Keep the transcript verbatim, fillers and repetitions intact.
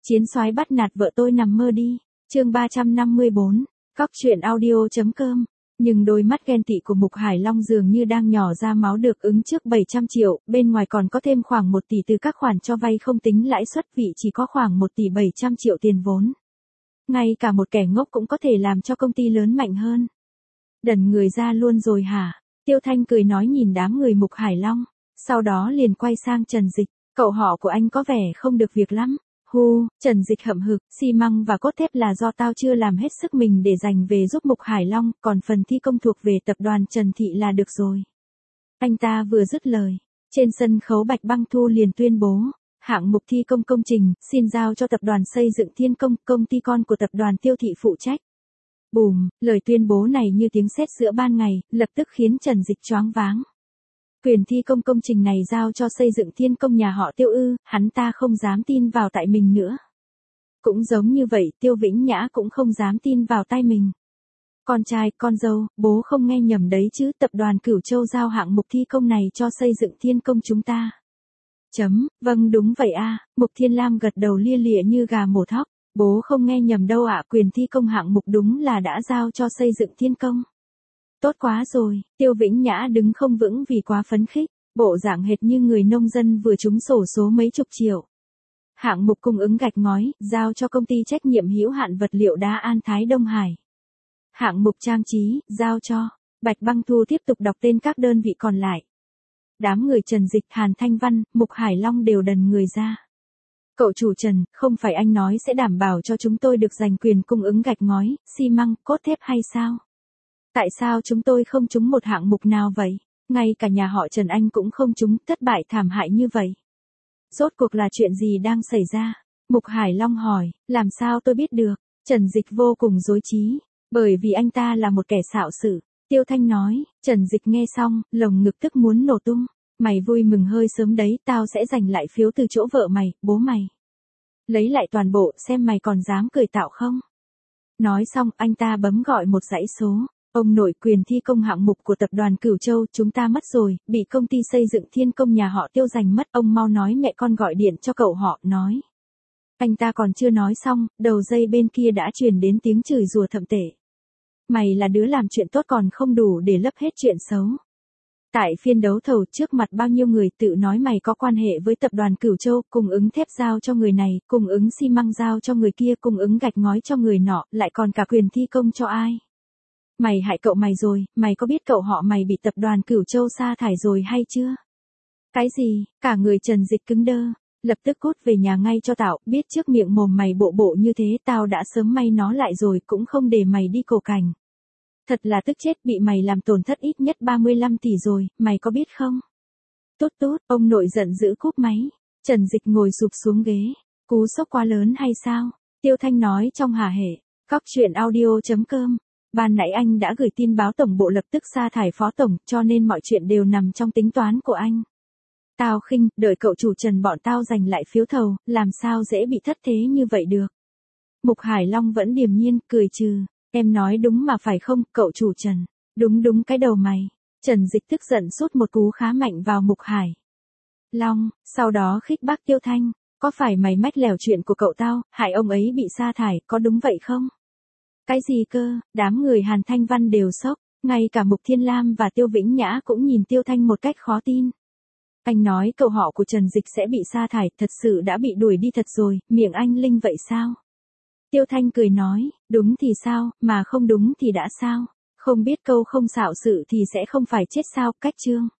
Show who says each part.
Speaker 1: Chiến soái bắt nạt vợ tôi nằm mơ đi. Chương ba trăm năm mươi bốn. Cóc truyện audio.com. Nhưng đôi mắt ghen tị của Mục Hải Long dường như đang nhỏ ra máu được ứng trước bảy trăm triệu, bên ngoài còn có thêm khoảng một tỷ từ các khoản cho vay không tính lãi suất, vị chỉ có khoảng một tỷ bảy trăm triệu tiền vốn. Ngay cả một kẻ ngốc cũng có thể làm cho công ty lớn mạnh hơn. Đần người ra luôn rồi hả? Tiêu Thanh cười nói nhìn đám người Mục Hải Long, sau đó liền quay sang Trần Dịch, cậu họ của anh có vẻ không được việc lắm. Hu, Trần Dịch hậm hực, xi măng và cốt thép là do tao chưa làm hết sức mình để dành về giúp Mục Hải Long, còn phần thi công thuộc về tập đoàn Trần Thị là được rồi. Anh ta vừa dứt lời, trên sân khấu Bạch Băng Thu liền tuyên bố, hạng mục thi công công trình, xin giao cho tập đoàn xây dựng Thiên Công, công ty con của tập đoàn Tiêu Thị phụ trách. Bùm, lời tuyên bố này như tiếng sét giữa ban ngày, lập tức khiến Trần Dịch choáng váng. Quyền thi công công trình này giao cho xây dựng Thiên Công nhà họ Tiêu ư, hắn ta không dám tin vào tại mình nữa. Cũng giống như vậy, Tiêu Vĩnh Nhã cũng không dám tin vào tay mình. Con trai, con dâu, bố không nghe nhầm đấy chứ, tập đoàn Cửu Châu giao hạng mục thi công này cho xây dựng Thiên Công chúng ta. Chấm, vâng đúng vậy a. Mục Thiên Lam gật đầu lia lịa như gà mổ thóc. Bố không nghe nhầm đâu ạ, quyền thi công hạng mục đúng là đã giao cho xây dựng Thiên Công. Tốt quá rồi, Tiêu Vĩnh Nhã đứng không vững vì quá phấn khích, bộ dạng hệt như người nông dân vừa trúng xổ số mấy chục triệu. Hạng mục cung ứng gạch ngói, giao cho công ty trách nhiệm hữu hạn vật liệu đá An Thái Đông Hải. Hạng mục trang trí, giao cho, Bạch Băng Thu tiếp tục đọc tên các đơn vị còn lại. Đám người Trần Dịch, Hàn Thanh Văn, Mục Hải Long đều đần người ra. Cậu chủ Trần, không phải anh nói sẽ đảm bảo cho chúng tôi được giành quyền cung ứng gạch ngói, xi măng, cốt thép hay sao? Tại sao chúng tôi không trúng một hạng mục nào vậy? Ngay cả nhà họ Trần Anh cũng không trúng, thất bại thảm hại như vậy. Rốt cuộc là chuyện gì đang xảy ra? Mục Hải Long hỏi, làm sao tôi biết được? Trần Dịch vô cùng rối trí, bởi vì anh ta là một kẻ xạo sự. Tiêu Thanh nói, Trần Dịch nghe xong, lồng ngực tức muốn nổ tung. Mày vui mừng hơi sớm đấy, tao sẽ giành lại phiếu từ chỗ vợ mày, bố mày. Lấy lại toàn bộ, xem mày còn dám cười tạo không? Nói xong, anh ta bấm gọi một dãy số. Ông nội, quyền thi công hạng mục của tập đoàn Cửu Châu chúng ta mất rồi, bị công ty xây dựng Thiên Công nhà họ Tiêu giành mất. Ông mau nói mẹ con gọi điện cho cậu họ, nói. Anh ta còn chưa nói xong, đầu dây bên kia đã truyền đến tiếng chửi rủa thậm tệ. Mày là đứa làm chuyện tốt còn không đủ để lấp hết chuyện xấu. Tại phiên đấu thầu trước mặt bao nhiêu người tự nói mày có quan hệ với tập đoàn Cửu Châu, cung ứng thép giao cho người này, cung ứng xi măng giao cho người kia, cung ứng gạch ngói cho người nọ, lại còn cả quyền thi công cho ai. Mày hại cậu mày rồi, mày có biết cậu họ mày bị tập đoàn Cửu Châu sa thải rồi hay chưa? Cái gì? Cả người Trần Dịch cứng đơ, lập tức cút về nhà ngay cho tao, biết trước miệng mồm mày bộ bộ như thế tao đã sớm may nó lại rồi cũng không để mày đi cổ cảnh. Thật là tức chết, bị mày làm tổn thất ít nhất ba mươi lăm tỷ rồi, mày có biết không? Tốt tốt, ông nội giận dữ cúp máy. Trần Dịch ngồi sụp xuống ghế. Cú sốc quá lớn hay sao? Tiêu Thanh nói trong hả hể. Cóc truyện audio.com. Ban nãy anh đã gửi tin báo tổng bộ lập tức sa thải phó tổng, cho nên mọi chuyện đều nằm trong tính toán của anh. Tao khinh, đợi cậu chủ Trần bọn tao giành lại phiếu thầu, làm sao dễ bị thất thế như vậy được. Mục Hải Long vẫn điềm nhiên, cười trừ. Em nói đúng mà phải không, cậu chủ Trần? Đúng đúng cái đầu mày. Trần Dịch tức giận sút một cú khá mạnh vào Mục Hải Long, sau đó khích bác Tiêu Thanh. Có phải mày mách lèo chuyện của cậu tao, hại ông ấy bị sa thải, có đúng vậy không? Cái gì cơ? Đám người Hàn Thanh Văn đều sốc, ngay cả Mục Thiên Lam và Tiêu Vĩnh Nhã cũng nhìn Tiêu Thanh một cách khó tin. Anh nói cậu họ của Trần Dịch sẽ bị sa thải, thật sự đã bị đuổi đi thật rồi, miệng anh linh vậy sao? Tiêu Thanh cười nói, đúng thì sao, mà không đúng thì đã sao? Không biết câu không xạo sự thì sẽ không phải chết sao, cách chương.